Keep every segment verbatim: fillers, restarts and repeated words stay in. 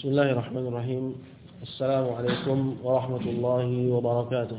Bismillahirrahmanirrahim. Assalamualaikum warahmatullahi wabarakatuh.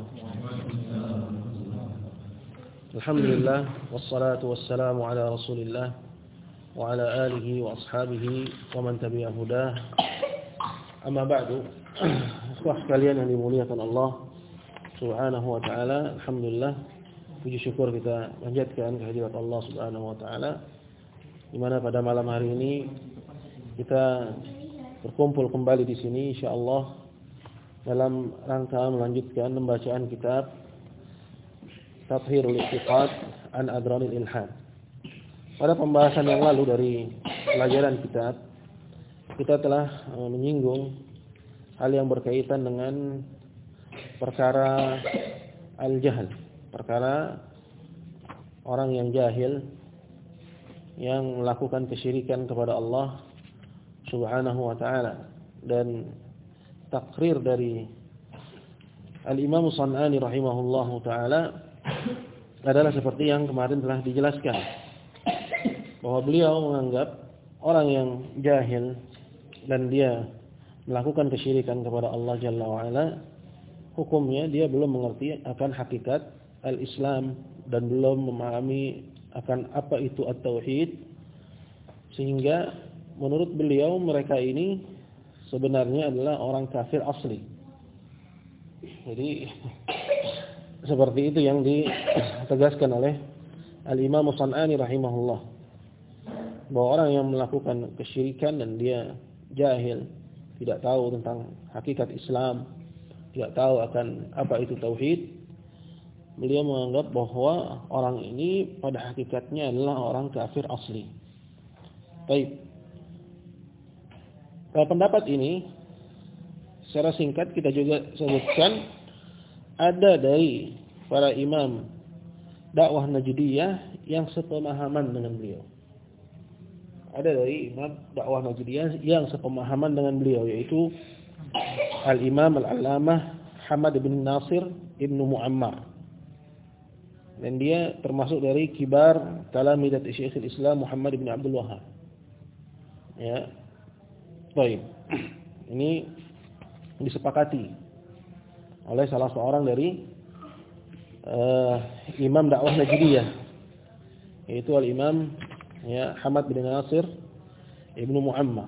Alhamdulillah wassalatu wassalamu ala Rasulillah wa ala alihi wa ashabihi wa man tabi'ahu hudah. Amma ba'du. Ikhwah sekalian yang dimuliakan Allah Subhanahu wa taala, alhamdulillah puji syukur kita panjatkan kehadirat Allah Subhanahu wa taala di mana pada malam hari ini kita berkumpul kembali di sini insyaallah dalam rangka melanjutkan pembacaan kitab Tathhirul I'tiqad an Adranil Ilhad. Pada pembahasan yang lalu dari pelajaran kitab, kita telah menyinggung hal yang berkaitan dengan perkara al-jahl, perkara orang yang jahil yang melakukan kesyirikan kepada Allah Subhanahu wa ta'ala, dan takrir dari Al-Imam Shan'ani rahimahullahu ta'ala adalah seperti yang kemarin telah dijelaskan, bahwa beliau menganggap orang yang jahil dan dia melakukan kesyirikan kepada Allah Jalla wa'ala, hukumnya dia belum mengerti akan hakikat al-Islam dan belum memahami akan apa itu at-tauhid, sehingga menurut beliau mereka ini sebenarnya adalah orang kafir asli. Jadi seperti itu yang ditegaskan oleh Al-Imam Shan'ani rahimahullah, bahwa orang yang melakukan kesyirikan dan dia jahil, tidak tahu tentang hakikat Islam, tidak tahu akan apa itu tauhid, beliau menganggap bahwa orang ini pada hakikatnya adalah orang kafir asli. Baik. Pada pendapat ini secara singkat kita juga sebutkan ada dari para imam dakwah Najdiyah yang sepemahaman dengan beliau. Ada dari imam dakwah Najdiyah yang sepemahaman dengan beliau, yaitu Al-Imam Al-Allamah Hamad bin Nasir Ibn Muammar. Dan dia termasuk dari kibar talamidat Syekhul Islam Muhammad bin Abdul Wahhab. Ya. Baik. Ini disepakati oleh salah seorang dari uh, imam dakwah Najdiyah, yaitu Al-Imam ya Hamad bin Nasir Ibnu Muammar.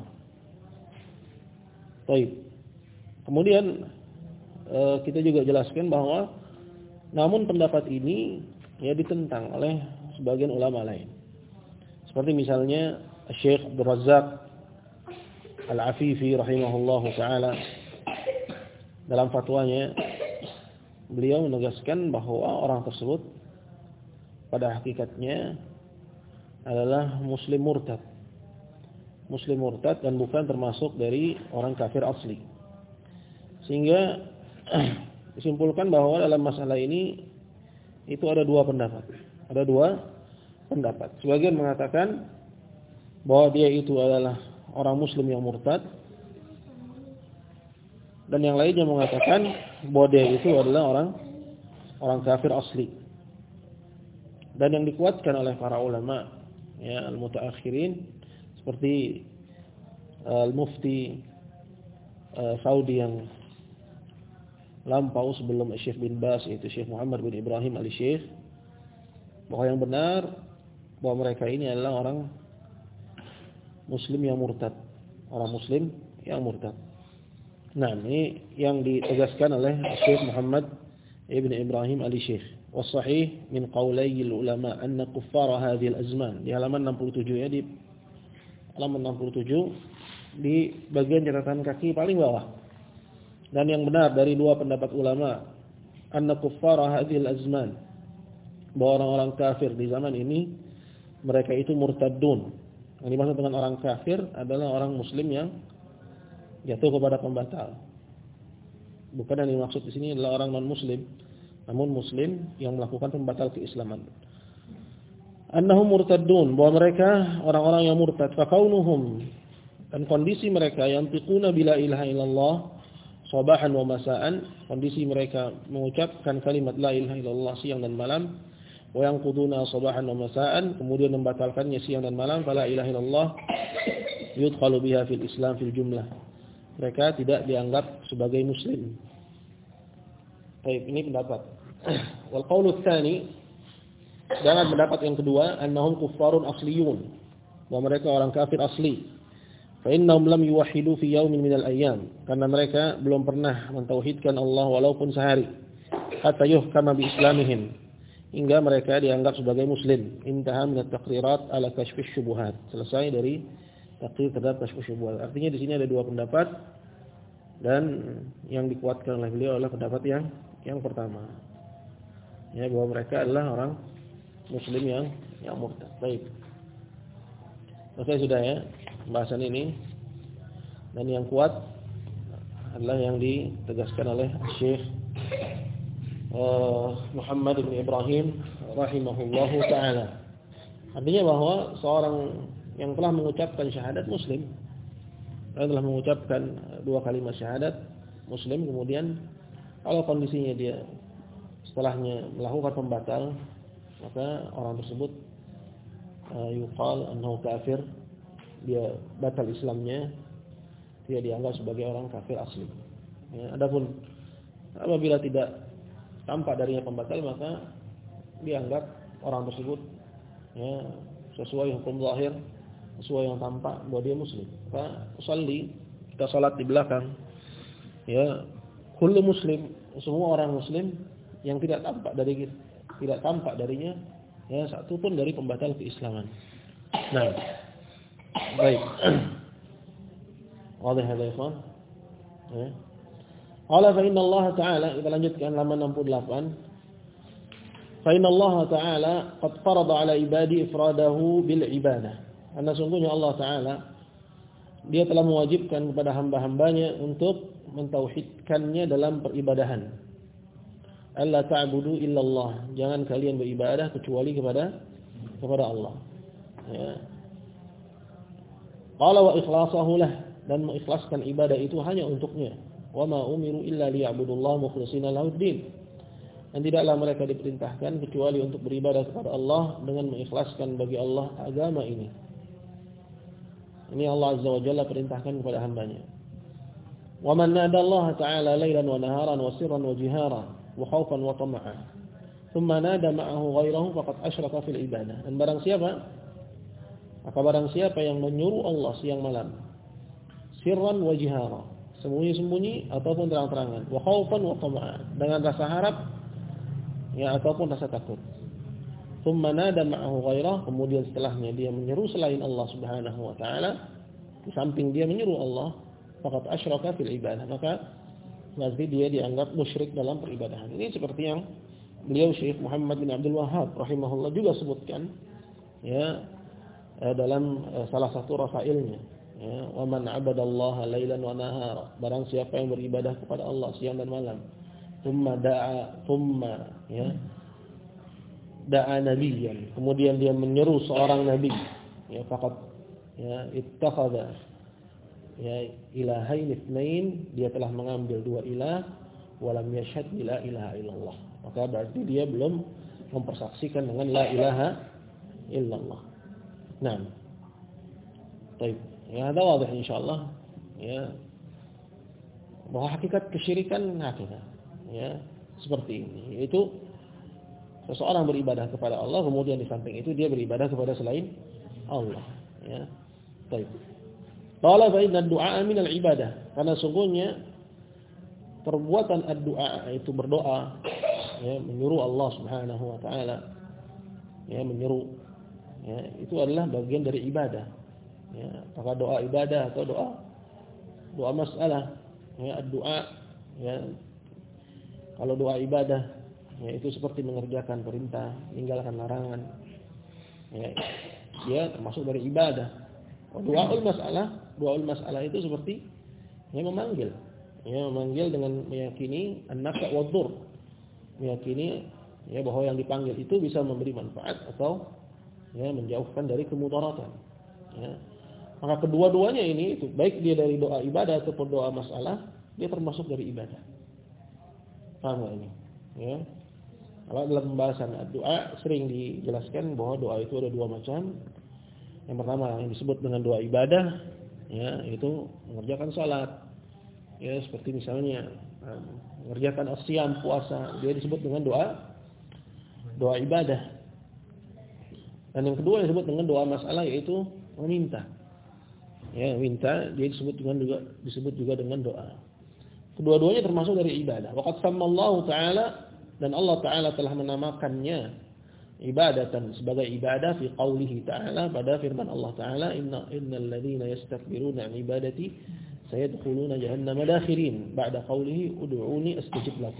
Baik. Kemudian uh, kita juga jelaskan bahwa namun pendapat ini ya ditentang oleh sebagian ulama lain. Seperti misalnya Syekh Abdul Razzaq Al-Afifi rahimahullahu ta'ala, dalam fatwanya beliau menegaskan bahwa orang tersebut pada hakikatnya adalah muslim murtad. Muslim murtad dan bukan termasuk dari orang kafir asli. Sehingga disimpulkan bahwa dalam masalah ini itu ada dua pendapat. Ada dua pendapat. Sebagian mengatakan bahwa dia itu adalah orang muslim yang murtad, dan yang lainnya mengatakan bahwa dia itu adalah orang orang kafir asli. Dan yang dikuatkan oleh para ulama ya al-mutaakhirin seperti uh, al-mufti uh, Saudi yang lampau sebelum Syekh bin Baz, yaitu Syekh Muhammad bin Ibrahim al-Syekh, bahwa yang benar bahwa mereka ini adalah orang muslim yang murtad, orang muslim yang murtad. Nah, ini yang ditegaskan oleh Syekh Muhammad ibn Ibrahim al-Syekh. Wasahih min qawlayil ulama anna kuffara hadhil azman. Di halaman enam puluh tujuh ya, di halaman enam puluh tujuh di bagian catatan kaki paling bawah. Dan yang benar dari dua pendapat ulama, anna kuffara hadhil azman, bahwa orang-orang kafir di zaman ini mereka itu murtadun. Yang dimaksud dengan orang kafir adalah orang muslim yang jatuh kepada pembatal. Bukan yang dimaksud di sini adalah orang non-muslim, namun muslim yang melakukan pembatal keislaman. Annahum murtaddun, bahwa mereka orang-orang yang murtad. Fakaunuhum, dan kondisi mereka yang tiquna bila ilaha illallah sabahan wa masaan, kondisi mereka mengucapkan kalimat la ilaha illallah siang dan malam, wa yanquduna sabahan wa masaan, kemudian membatalkannya siang dan malam, fala ilaha illallah yudkhalu biha fil Islam fil jumlah, mereka tidak dianggap sebagai muslim. Baik, ini pendapat. Wal qaulu tsani, dan pendapat yang kedua, annahum kuffarun asliyun, bahwa mereka orang kafir asli. Fa innahum lam yuwahhidu fi yaumin minal ayyam, karena mereka belum pernah mentauhidkan Allah walaupun sehari. Hatta yuhkama bi islamihim, hingga mereka dianggap sebagai muslim. Intaha min at-taqrirat ala kashfi syubuhat, selesai dari takrir terhadap kashfi syubuhat. Artinya di sini ada dua pendapat, dan yang dikuatkan oleh beliau adalah pendapat yang yang pertama, ya, bahwa mereka adalah orang muslim yang yang murtad. Baik. Selesai sudah ya pembahasan ini, dan yang kuat adalah yang ditegaskan oleh Syekh uh, Muhammad bin Ibrahim rahimahullahu taala. Artinya bahwa seorang yang telah mengucapkan syahadat muslim, yang telah mengucapkan dua kalimat syahadat muslim, kemudian kalau kondisinya dia setelahnya melakukan pembatal, maka orang tersebut uh, yuqal annahu kafir, dia batal Islamnya, dia dianggap sebagai orang kafir asli. Ya, adapun apabila tidak tampak darinya pembatal, maka dianggap orang tersebut ya sesuai hukum zahir, sesuai yang tampak bahwa dia muslim. Maka usalli, kita salat di belakang, ya kullu muslim, semua orang muslim yang tidak tampak dari tidak tampak darinya ya satu pun dari pembatal keislaman. Nah, baik. Wadah ya ikhwan. Ya. Qala fa inna Allah Ta'ala, kita lanjutkan halaman enam puluh delapan. Fa inna Allah Ta'ala qad farada 'ala ibadi ifradahu bil ibadah. Karena sungguhnya Allah Ta'ala dia telah mewajibkan kepada hamba-hambanya untuk mentauhidkannya dalam peribadahan. Alla ta'budu illallah, jangan kalian beribadah kecuali kepada kepada Allah. Ya. Qala wa ikhlasahu lah, dan mengikhlaskan ibadah itu hanya untuknya. Wa ma umiru illa liya'budullaha mukhlishina lahuddin. Dan tidaklah mereka diperintahkan kecuali untuk beribadah kepada Allah dengan mengikhlaskan bagi Allah agama ini. Ini Allah Azza wa Jalla perintahkan kepada hambanya. Wa man nada Allah Ta'ala lailan wa naharan wa sirran wa jihara wa khaufan wa tama'an, thumma nada ma'ahu ghairahu faqad asyraka fil ibadah. Dan barang siapa maka barang siapa yang menyuruh Allah siang malam, sirran wa jihara, sembunyi-sembunyi ataupun terang-terangan, wa khaufan wa tama'an, dengan rasa harap ya ataupun rasa takut. Thumma nada ma'ahu ghairahu, kemudian setelahnya dia menyeru selain Allah Subhanahu wa taala, di samping dia menyeru Allah, faqad asyraka fil ibadah, maka berarti dia dianggap musyrik dalam peribadahan. Ini seperti yang beliau Syekh Muhammad bin Abdul Wahhab rahimahullah juga sebutkan ya dalam salah satu rasailnya, ya, wa man 'abadallaha lailan wa nahara, barang siapa yang beribadah kepada Allah siang dan malam, thumma da'a thumma ya da'a nabiyyan, kemudian dia menyeru seorang nabi, ya faqad ya ittakhadha ya ilahain itsnain, dia telah mengambil dua ilah, walam yashhad la ilaha illallah, maka berarti dia belum mempersaksikan dengan la ilaha illallah. Nah, baik, ya ada wadah insyaallah ya bahwa hakikat kesyirikan hakikat ya seperti ini, yaitu seseorang beribadah kepada Allah, kemudian di samping itu dia beribadah kepada selain Allah, ya. Baik. Qala fa inna ad-du'a min al-ibadah, karena sungguhnya perbuatan ad-du'a itu berdoa, ya, menyuruh Allah Subhanahu wa taala, ya, menyeru, ya, itu adalah bagian dari ibadah. Ya, apakah doa ibadah atau doa doa masalah, ya, ad-du'a, ya. Kalau doa ibadah, ya, itu seperti mengerjakan perintah, meninggalkan larangan. Ya, dia termasuk dari ibadah. Doaul masalah, doaul masalah itu seperti ya memanggil, ya memanggil dengan meyakini an-nafa' wad-dhur, meyakini ya bahwa yang dipanggil itu bisa memberi manfaat atau ya menjauhkan dari kemudaratan. Ya. Maka kedua-duanya ini itu baik dia dari doa ibadah ataupun doa masalah, dia termasuk dari ibadah. Paham enggak ini? Ya. Kalau dalam pembahasan doa sering dijelaskan bahwa doa itu ada dua macam. Yang pertama yang disebut dengan doa ibadah, ya, itu mengerjakan salat. Ya, seperti misalnya mengerjakan asyam, puasa, dia disebut dengan doa doa ibadah. Dan yang kedua disebut dengan doa masalah, yaitu meminta. Ya, minta dia disebut dengan juga disebut juga dengan doa. Kedua-duanya termasuk dari ibadah. Waqad sammallahu ta'ala, dan Allah Ta'ala telah menamakannya ibadatan sebagai ibadah fi qaulihi ta'ala, pada firman Allah Ta'ala, inna innal ladzina yastakbiruna 'an ibadati sayadkhuluna jahannama dakhirin, ba'da qaulihi ud'uni astajib lakum.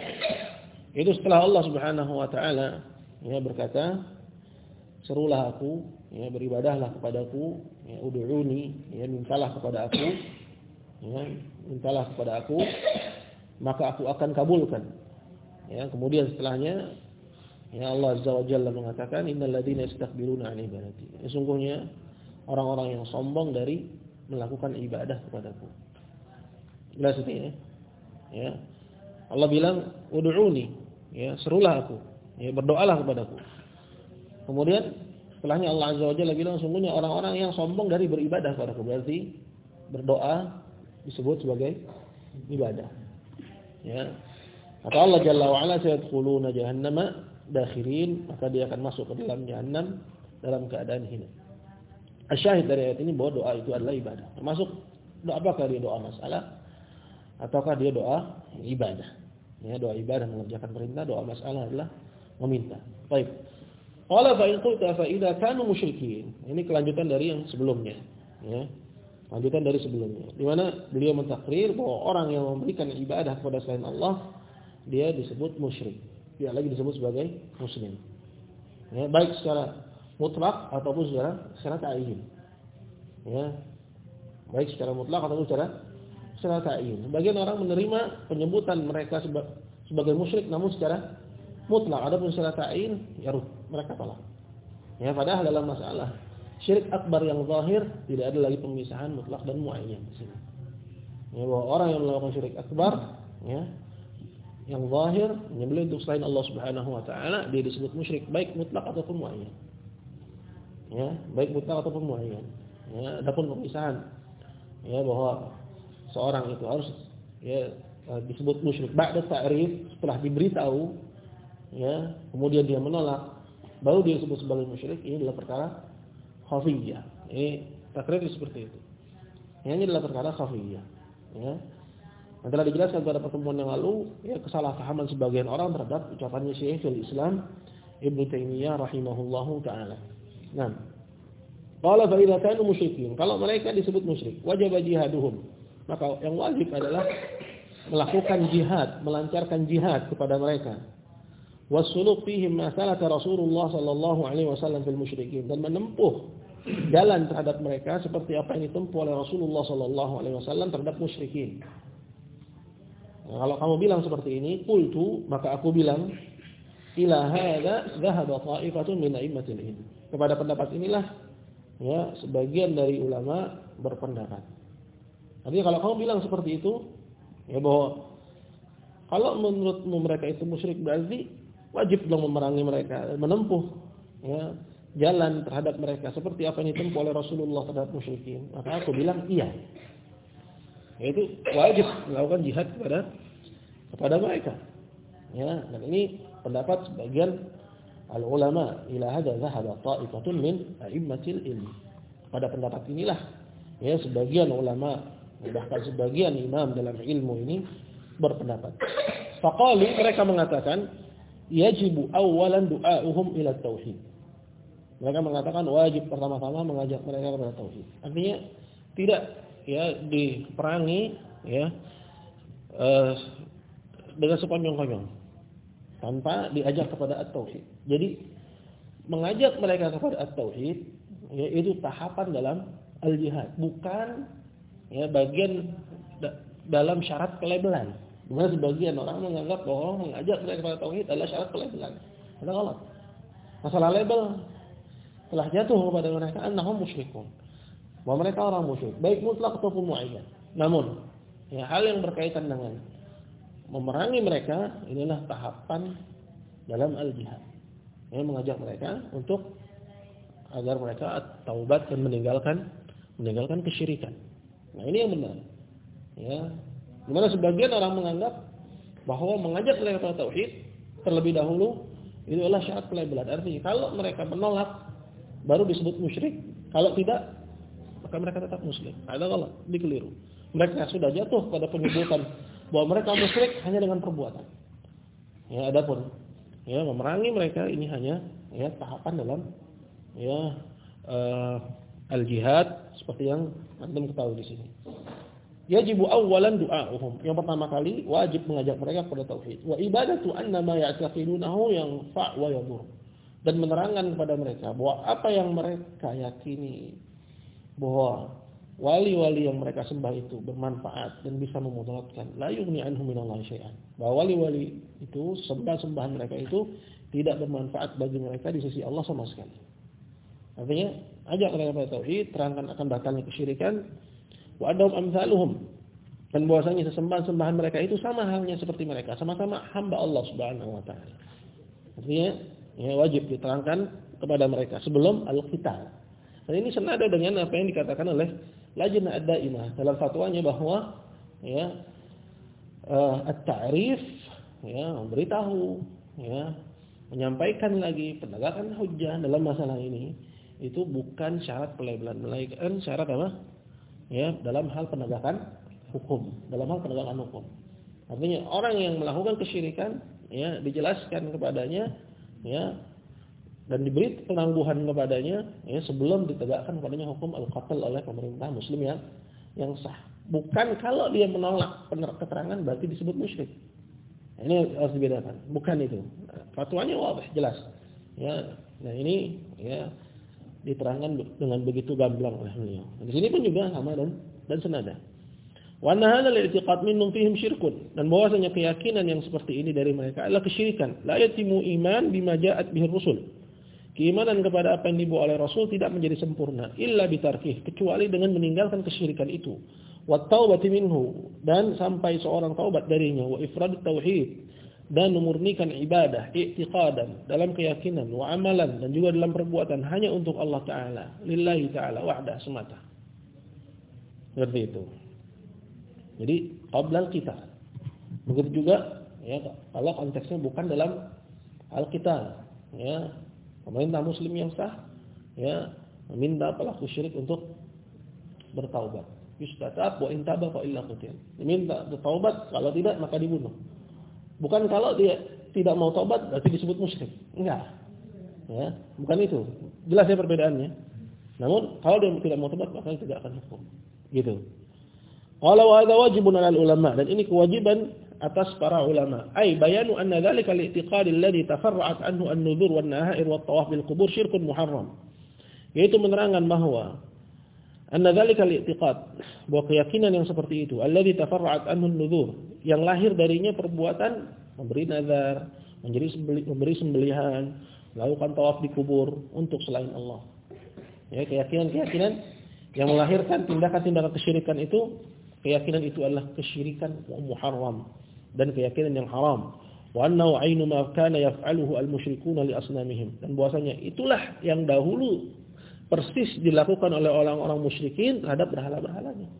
Itu setelah Allah Subhanahu wa taala ya berkata, serulah aku, ya beribadahlah kepadaku, ya ud'uni, ya mintalah kepada aku, ya mintalah kepada aku, maka aku akan kabulkan. Ya, kemudian setelahnya ya Allah Azza wa Jalla mengatakan innal ladzina yastakbiruna 'an ibadati. Sesungguhnya orang-orang yang sombong dari melakukan ibadah kepadaku. Jelas itu ya. Ya. Allah bilang ud'uni, ya serulah aku, ya berdoalah kepadaku. Kemudian setelahnya Allah Azza wa Jalla bilang sesungguhnya orang-orang yang sombong dari beribadah kepadaku. Berarti berdoa disebut sebagai ibadah. Ya. Kata Allah Jalla wa Ala, sayadkhuluna jahannama dakhirin, maka dia akan masuk ke dalam jahannam dalam keadaan hina. Asyahid dari ayat ini bahwa doa itu adalah ibadah. Termasuk doa, apakah dia doa masalah ataukah dia doa ibadah. Ya, doa ibadah mengerjakan perintah, doa masalah adalah meminta. Baik. Qala fa in qulta fa idza kanu musyrikin. Ini kelanjutan dari yang sebelumnya, ya. Lanjutan dari sebelumnya. Di mana beliau mentakrir bahwa orang yang memberikan ibadah kepada selain Allah, dia disebut musyrik. Dia lagi disebut sebagai muslim. Ya, baik secara mutlak ataupun secara secara ta'yin. Ya. Baik secara mutlak ataupun secara secara ta'yin. Sebagian orang menerima penyebutan mereka seba, sebagai musyrik namun secara mutlak, adapun secara ta'yin ya mereka tolak. Ya, padahal dalam masalah syirik akbar yang zahir tidak ada lagi pemisahan mutlak dan muayyan di sini. Ya, bahwa orang yang melakukan syirik akbar, ya, yang zahir menyembelih untuk selain Allah Subhanahu wa taala, dia disebut musyrik baik mutlak ataupun muayyan. Ya, baik mutlak ataupun muayyan. Ya, adapun pemisahan ya bahwa seorang itu harus ya disebut musyrik ba'da ta'rif, setelah diberitahu ya, kemudian dia menolak, baru dia disebut sebagai musyrik. Ini adalah perkara khafiyah. Ini takrif seperti itu. Ya, ini adalah perkara khafiyah. Ya. Yang telah dijelaskan pada pertemuan yang lalu, ya kesalahpahaman sebagian orang terhadap ucapannya Syekhul Islam Ibnu Taimiyah rahimahullahu taala. Nah, qala fa idza kanu musyrikin, kalau mereka disebut musyrik, wajib jihaduhum, maka yang wajib adalah melakukan jihad, melancarkan jihad kepada mereka. Wasuluk fihim masalata Rasulullah sallallahu alaihi wasallam fil musyrikin, dan menempuh jalan terhadap mereka seperti apa yang ditempuh oleh Rasulullah sallallahu alaihi wasallam terhadap musyrikin. Nah, kalau kamu bilang seperti ini, qultu, maka aku bilang, ila hadza dhahaba ta'ifatun min a'immatil ilm. Kepada pendapat inilah ya sebagian dari ulama berpendapat. Artinya kalau kamu bilang seperti itu, ya bahwa kalau menurutmu mereka itu musyrik, berarti wajib dong memerangi mereka, menempuh ya jalan terhadap mereka seperti apa yang ditempuh oleh Rasulullah terhadap musyrikin. Maka aku bilang iya. Yaitu wajib melakukan jihad kepada kepada mereka. Ya, dan ini pendapat sebagian al-ulama. Ila hadza dhahaba ta'ifatun min a'immatil ilm. Pada pendapat inilah ya sebagian ulama, bahkan sebagian imam dalam ilmu ini berpendapat. Faqalu, mereka mengatakan yajibu awalan du'a'uhum ila tauhid. Mereka mengatakan wajib pertama-tama mengajak mereka kepada tauhid. Artinya tidak ya diperangi ya eh, dengan sekonyong-konyong tanpa diajak kepada at-tauhid. Jadi mengajak mereka kepada at-tauhid ya itu tahapan dalam al-jihad, bukan ya bagian da- dalam syarat pelabelan. Dimana sebagian orang menganggap bahwa mengajak mereka kepada tauhid adalah syarat pelabelan. Itu salah. Masalah label telah jatuh kepada mereka annahum musyrikun. Bahwa mereka orang musyrik, baik mutlak ataupun muayyan. Namun, ya, hal yang berkaitan dengan memerangi mereka inilah tahapan dalam al-jihad. Ya, mengajak mereka untuk agar mereka taubat dan meninggalkan meninggalkan kesyirikan. Nah, ini yang benar. Ya, Di mana sebagian orang menganggap bahwa mengajak mereka kepada tauhid terlebih dahulu itu adalah syarat pelabelan. Artinya kalau mereka menolak baru disebut musyrik. Kalau tidak maka mereka tetap muslim. Ada kalau dikeliru. Mereka sudah jatuh pada penyebutan bahwa mereka musyrik hanya dengan perbuatan. Ya, adapun ya memerangi mereka ini hanya ya tahapan dalam ya uh, al-jihad seperti yang antum ketahui di sini. Yajibu awwalan du'a'uhum. Yang pertama kali wajib mengajak mereka kepada tauhid. Wa ibadatu anna ma ya'taqidunahu yanfa' wa yadur. Dan menerangkan kepada mereka bahwa apa yang mereka yakini bahwa wali-wali yang mereka sembah itu bermanfaat dan bisa memudaratkan, la yughni anhum minallahi syai'an. Bahwa wali-wali itu, sembah-sembahan mereka itu tidak bermanfaat bagi mereka di sisi Allah sama sekali. Artinya, ajak mereka kepada tauhid, terangkan akan batalnya kesyirikan, wa adhum amsaluhum. Dan bahwasanya sesembahan-sembahan mereka itu sama halnya seperti mereka, sama-sama hamba Allah Subhanahu wa taala. Artinya, ya wajib diterangkan kepada mereka sebelum al-qital. Dan ini senada dengan apa yang dikatakan oleh Lajnah Ad-Daimah dalam fatwanya bahwa ya uh, at-ta'rif ya memberitahu ya menyampaikan lagi penegakan hujjah dalam masalah ini itu bukan syarat pelabelan, melainkan syarat apa? Ya, dalam hal penegakan hukum, dalam hal penegakan hukum. Artinya orang yang melakukan kesyirikan ya dijelaskan kepadanya ya dan diberi penangguhan kepadanya ya sebelum ditegakkan kepadanya hukum al-qatl oleh pemerintah muslim yang yang sah. Bukan kalau dia menolak keterangan berarti disebut musyrik. Ini harus dibedakan. Bukan itu. Fatwanya wadah jelas. Ya, nah ini ya diterangkan dengan begitu gamblang oleh beliau. Di sini pun juga sama dan dan senada. Wa anna hadzal i'tiqad minhum fihim syirkun, dan bahwasanya keyakinan yang seperti ini dari mereka adalah kesyirikan. La yatimu iman bima ja'at bihi rusul. Keimanan kepada apa yang dibawa oleh Rasul tidak menjadi sempurna illa bitarkih, kecuali dengan meninggalkan kesyirikan itu. Wa taubati minhu, dan sampai seorang taubat darinya. Wa ifrad tauhid, dan memurnikan ibadah, i'tiqadan, dalam keyakinan, wa amalan, dan juga dalam perbuatan hanya untuk Allah Ta'ala, lillahi Ta'ala wahdah semata. Seperti itu. Jadi qablal qital. Begitu juga ya kalau konteksnya bukan dalam al-qital, ya pemerintah muslim yang sah ya meminta pelaku syirik untuk bertaubat. Yustatab wa intaba fa illa qutil. Diminta bertaubat, kalau tidak maka dibunuh. Bukan kalau dia tidak mau taubat berarti disebut musyrik. Enggak. Ya, bukan itu. Jelas ya perbedaannya. Namun kalau dia tidak mau taubat maka tidak akan hukum. Gitu. Qala wa hadza wajibun 'alal ulama, dan ini kewajiban atas para ulama. Ai bayanu anna dzalika al-i'tiqad alladhi tafarra'at anhu an-nudhur wan-nahair wat-tawaf bil qubur syirkun muharram. Yaitu menerangkan bahwa anna dzalika al-i'tiqad, bahwa keyakinan yang seperti itu alladhi tafarra'at anhu an-nudhur, yang lahir darinya perbuatan memberi nazar, menjadi memberi sembelihan, melakukan tawaf di kubur untuk selain Allah. Ya, keyakinan-keyakinan yang melahirkan tindakan-tindakan kesyirikan itu, keyakinan itu adalah kesyirikan muharram dan keyakinan yang haram. Wa annahu 'ainu ma kana yaf'aluhu al-musyrikuuna li asnamihim, dan bahwasanya itulah yang dahulu persis dilakukan oleh orang-orang musyrikin terhadap berhala-berhalanya.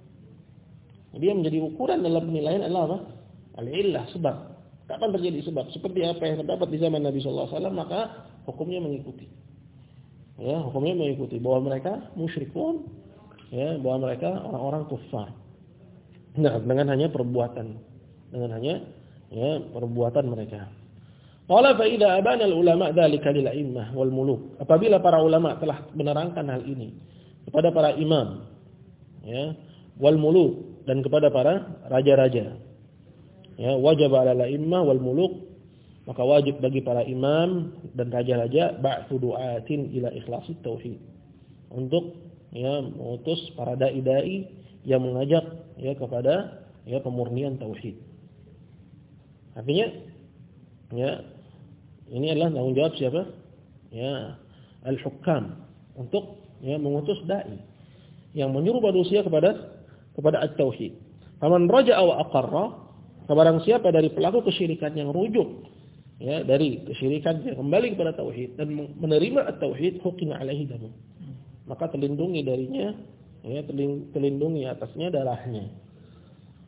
Dia menjadi ukuran dalam penilaian adalah apa? Al-illah, sebab. Kapan terjadi sebab? Seperti apa yang terdapat di zaman Nabi sallallahu alaihi wasallam, maka hukumnya mengikuti. Ya, hukumnya mengikuti bahwa mereka musyrikun, ya, bahwa mereka orang-orang kufar. Nah, dengan hanya perbuatan, dengan hanya ya perbuatan mereka. Qala fa idza abana al-ulama dzalika lil a'immah wal muluk. Apabila para ulama telah menerangkan hal ini kepada para imam, ya, wal muluk, dan kepada para raja-raja. Ya, wajib 'ala al-a'immah wal muluk, maka wajib bagi para imam dan raja-raja ba'tsu du'atin ila ikhlasit tauhid. Untuk ya mengutus para dai-dai yang mengajak ya kepada ya pemurnian tauhid. Artinya ya ini adalah tanggung jawab siapa? Ya al-hukam, untuk ya mengutus dai yang menyuruh manusia kepada kepada at-tauhid. Faman raja'a wa aqarra, barang siapa dari pelaku kesyirikan yang rujuk ya dari kesyirikan yang kembali kepada tauhid dan menerima at-tauhid, hukima alaihi damu, maka terlindungi darinya ya terlindungi atasnya darahnya.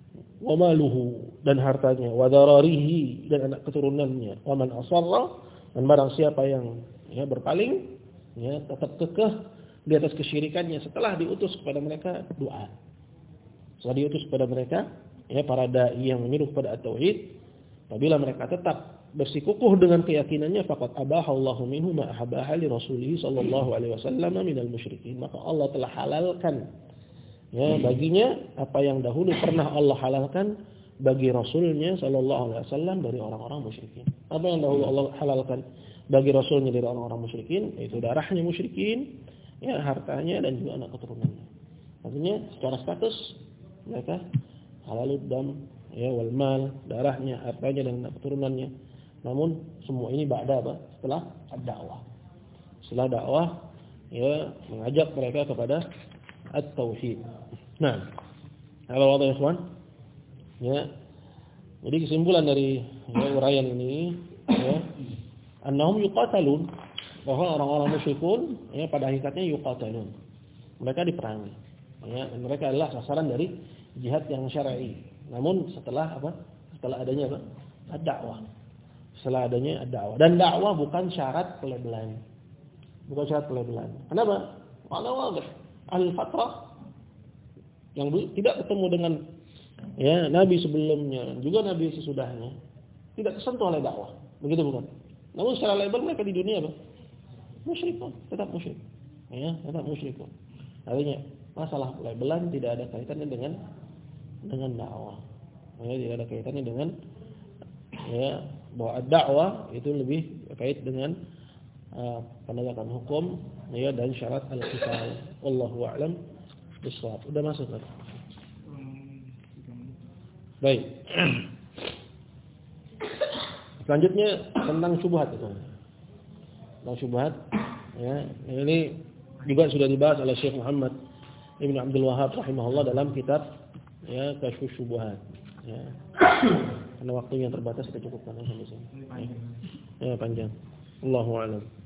wa maluhu, dan hartanya, wa dararihi, dan anak keturunannya, wa man asarra, dan barang siapa yang ya berpaling, ya tetap kekeh di atas kesyirikannya setelah diutus kepada mereka doa. Setelah diutus kepada mereka, ya para dai yang menyeru kepada at-tauhid, apabila mereka tetap bersikukuh dengan keyakinannya, faqad abahallahu minhu ma ahabbaha li rasulih sallallahu alaihi wasallam minal musyrikin, maka Allah telah halalkan ya baginya apa yang dahulu pernah Allah halalkan bagi rasulnya sallallahu alaihi wasallam dari orang-orang musyrikin. Apa yang dahulu Allah halalkan bagi rasulnya dari orang-orang musyrikin, yaitu darahnya musyrikin, ya hartanya, dan juga anak keturunannya. Artinya secara status mereka halalud dam, ya wal mal, darahnya, hartanya, dan anak keturunannya. Namun semua ini ba'da apa? Setelah ad-da'wah. Setelah dakwah, ya mengajak mereka kepada at-tauhid. Nah, kalau wadah ikhwan, ya. Jadi kesimpulan dari ya, uraian ini, ya, annahum yuqatalun, bahwa orang-orang musyrikun ya pada hakikatnya yuqatalun. Mereka diperangi. Ya, mereka adalah sasaran dari jihad yang syar'i. Namun setelah apa? Setelah adanya apa? Ad-da'wah. Setelah adanya ad-da'wah. Dan dakwah bukan syarat pelabelan. Bukan syarat pelabelan. Kenapa? Karena wadah al-fatrah yang tidak ketemu dengan ya nabi sebelumnya, juga nabi sesudahnya, tidak tersentuh oleh dakwah. Begitu bukan? Namun secara label mereka di dunia apa? Musyrikun, tetap musyrik. Ya, tetap musyrikun. Artinya masalah labelan tidak ada kaitannya dengan dengan dakwah. Ya, tidak ada kaitannya dengan ya bahwa dakwah itu lebih terkait dengan uh, penegakan hukum ya dan syarat al-qital. Wallahu a'lam bishawab. Udah masuk kan? Baik. Selanjutnya tentang syubhat itu. Tentang syubhat ya, ini juga sudah dibahas oleh Syekh Muhammad Ibn Abdul Wahhab rahimahullah dalam kitab ya Kasyfus Syubuhat ya. Karena waktunya terbatas kita cukupkan sampai sini. Ya, ya panjang. Allahu a'lam.